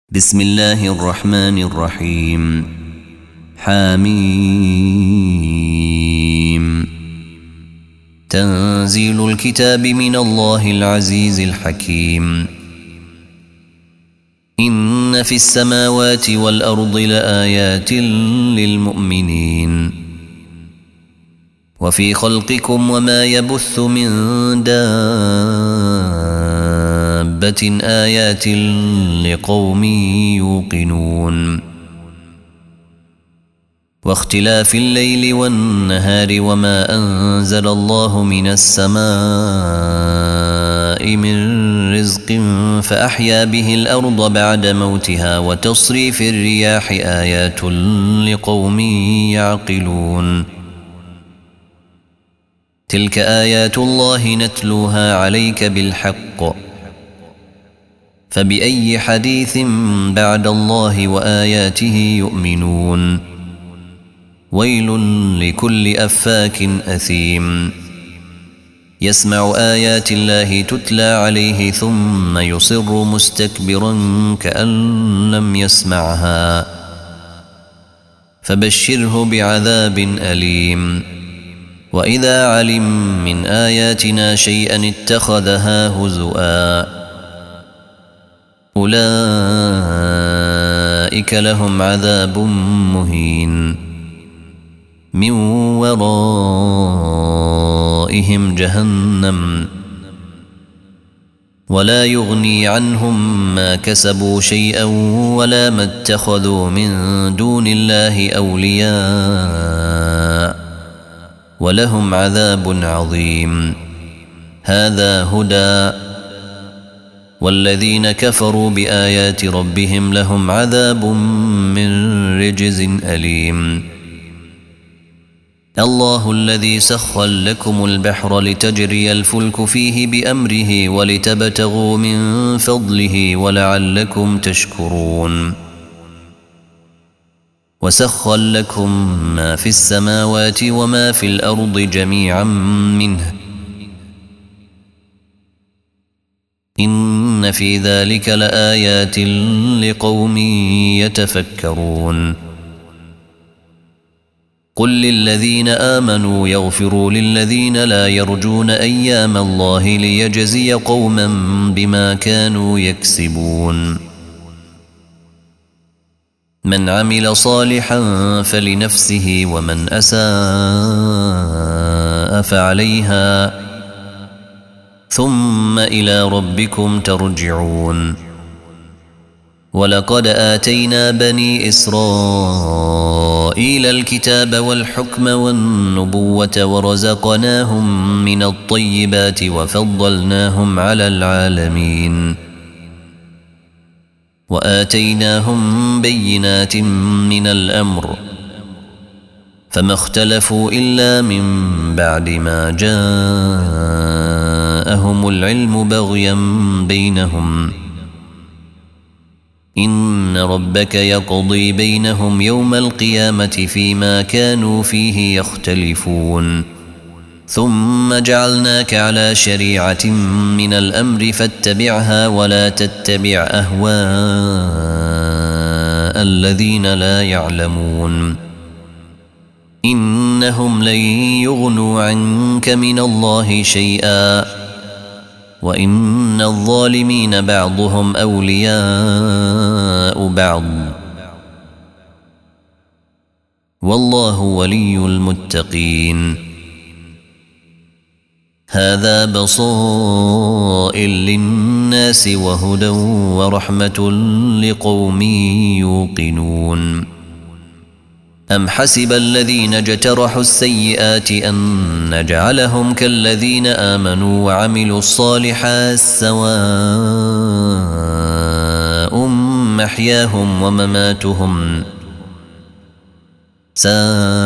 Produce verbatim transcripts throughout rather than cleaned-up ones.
بسم الله الرحمن الرحيم. حاميم. تنزيل الكتاب من الله العزيز الحكيم. إن في السماوات والأرض لآيات للمؤمنين وفي خلقكم وما يبث من دابة آيات لقوم يوقنون واختلاف الليل والنهار وما أنزل الله من السماء من رزق فأحيا به الأرض بعد موتها وتصريف الرياح آيات لقوم يعقلون تلك آيات الله نتلوها عليك بالحق فبأي حديث بعد الله وآياته يؤمنون ويل لكل أفاك أثيم يسمع آيات الله تتلى عليه ثم يصر مستكبرا كأن لم يسمعها فبشره بعذاب أليم وإذا علم من آياتنا شيئا اتخذها هزؤا أولئك لهم عذاب مهين من ورائهم جهنم ولا يغني عنهم ما كسبوا شيئا ولا ما اتخذوا من دون الله أولياء ولهم عذاب عظيم هذا هدى والذين كفروا بآيات ربهم لهم عذاب من رجز أليم الله الذي سخر لكم البحر لتجري الفلك فيه بأمره ولتبتغوا من فضله ولعلكم تشكرون وسخر لكم ما في السماوات وما في الأرض جميعا منه إن في ذلك لآيات لقوم يتفكرون قل للذين آمنوا يغفروا للذين لا يرجون أيام الله ليجزي قوما بما كانوا يكسبون من عمل صالحا فلنفسه ومن أساء فعليها ثم إلى ربكم ترجعون ولقد آتينا بني إسرائيل الكتاب والحكم والنبوة ورزقناهم من الطيبات وفضلناهم على العالمين وآتيناهم بينات من الأمر فما اختلفوا إلا من بعد ما جاءهم العلم بغيا بينهم إن ربك يقضي بينهم يوم القيامة فيما كانوا فيه يختلفون ثم جعلناك على شريعة من الأمر فاتبعها ولا تتبع أهواء الذين لا يعلمون إنهم لن يغنوا عنك من الله شيئا وإن الظالمين بعضهم أولياء بعض والله ولي المتقين هذا بصائر للناس وهدى ورحمة لقوم يوقنون أم حسب الذين اجترحوا السيئات أن نجعلهم كالذين آمنوا وعملوا الصالحات سواء محياهم ومماتهم ساء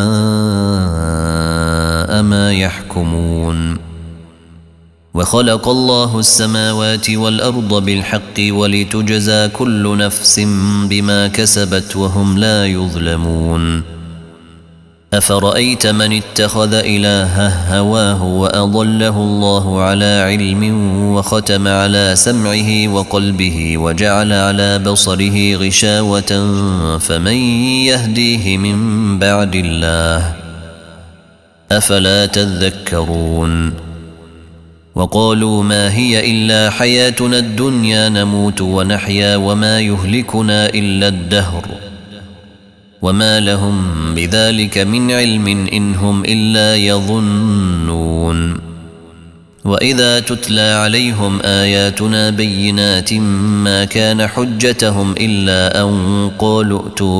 ما يحكمون وخلق الله السماوات والأرض بالحق ولتجزى كل نفس بما كسبت وهم لا يظلمون أفرأيت من اتخذ إلهه هواه وأضله الله على علم وختم على سمعه وقلبه وجعل على بصره غشاوة فمن يهديه من بعد الله أفلا تذكرون وقالوا ما هي إلا حياتنا الدنيا نموت ونحيا وما يهلكنا إلا الدهر وما لهم بذلك من علم إن هم إلا يظنون وإذا تتلى عليهم آياتنا بينات ما كان حجتهم إلا أن قالوا ائتوا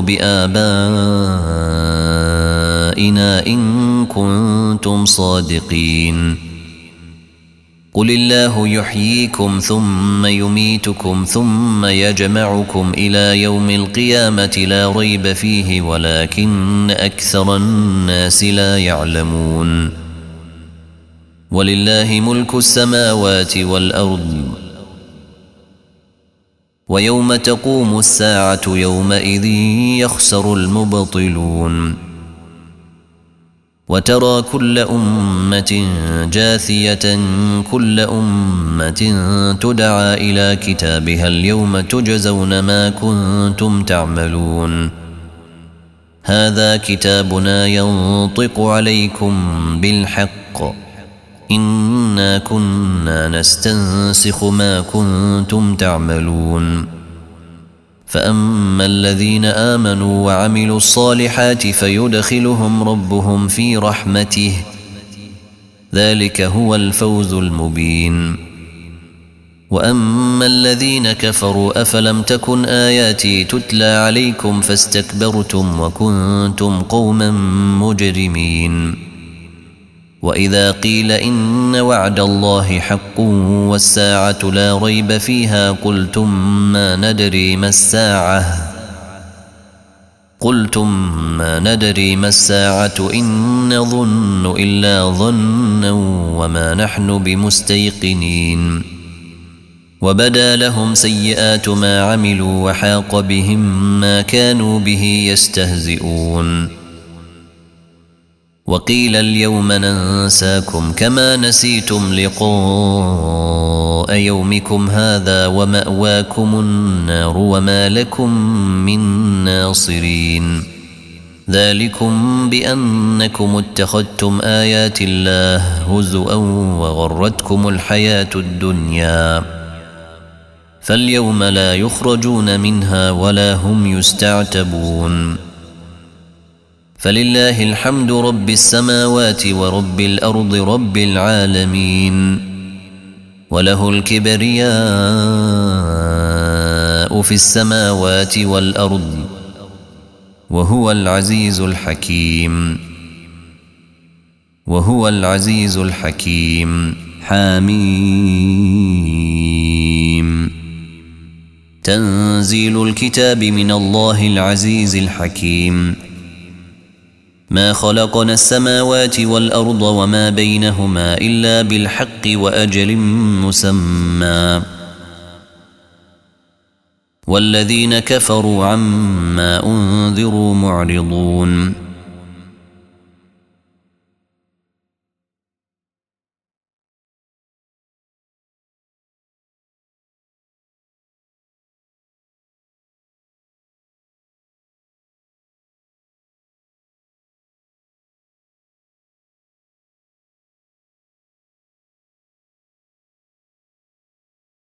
بآبائنا إن كنتم صادقين قل الله يحييكم ثم يميتكم ثم يجمعكم إلى يوم القيامة لا ريب فيه ولكن أكثر الناس لا يعلمون ولله ملك السماوات والأرض ويوم تقوم الساعة يومئذ يخسر المبطلون وترى كل أمة جاثية كل أمة تدعى إلى كتابها اليوم تجزون ما كنتم تعملون هذا كتابنا ينطق عليكم بالحق إنا كنا نستنسخ ما كنتم تعملون فأما الذين آمنوا وعملوا الصالحات فيدخلهم ربهم في رحمته ذلك هو الفوز المبين وأما الذين كفروا أفلم تكن آياتي تتلى عليكم فاستكبرتم وكنتم قوما مجرمين وإذا قيل إن وعد الله حق والساعة لا ريب فيها قلتم ما ندري ما الساعة قلتم ما ندري ما الساعة إن نظن إلا ظنا وما نحن بمستيقنين وبدا لهم سيئات ما عملوا وحاق بهم ما كانوا به يستهزئون وقيل اليوم ننساكم كما نسيتم لقاء يومكم هذا ومأواكم النار وما لكم من ناصرين ذلكم بأنكم اتخذتم آيات الله هزؤا وغرتكم الحياة الدنيا فاليوم لا يخرجون منها ولا هم يستعتبون فلله الحمد رب السماوات ورب الأرض رب العالمين وله الكبرياء في السماوات والأرض وهو العزيز الحكيم وهو العزيز الحكيم حميم تنزيل الكتاب من الله العزيز الحكيم ما خلقنا السماوات والأرض وما بينهما إلا بالحق وأجل مسمى والذين كفروا عما أنذروا معرضون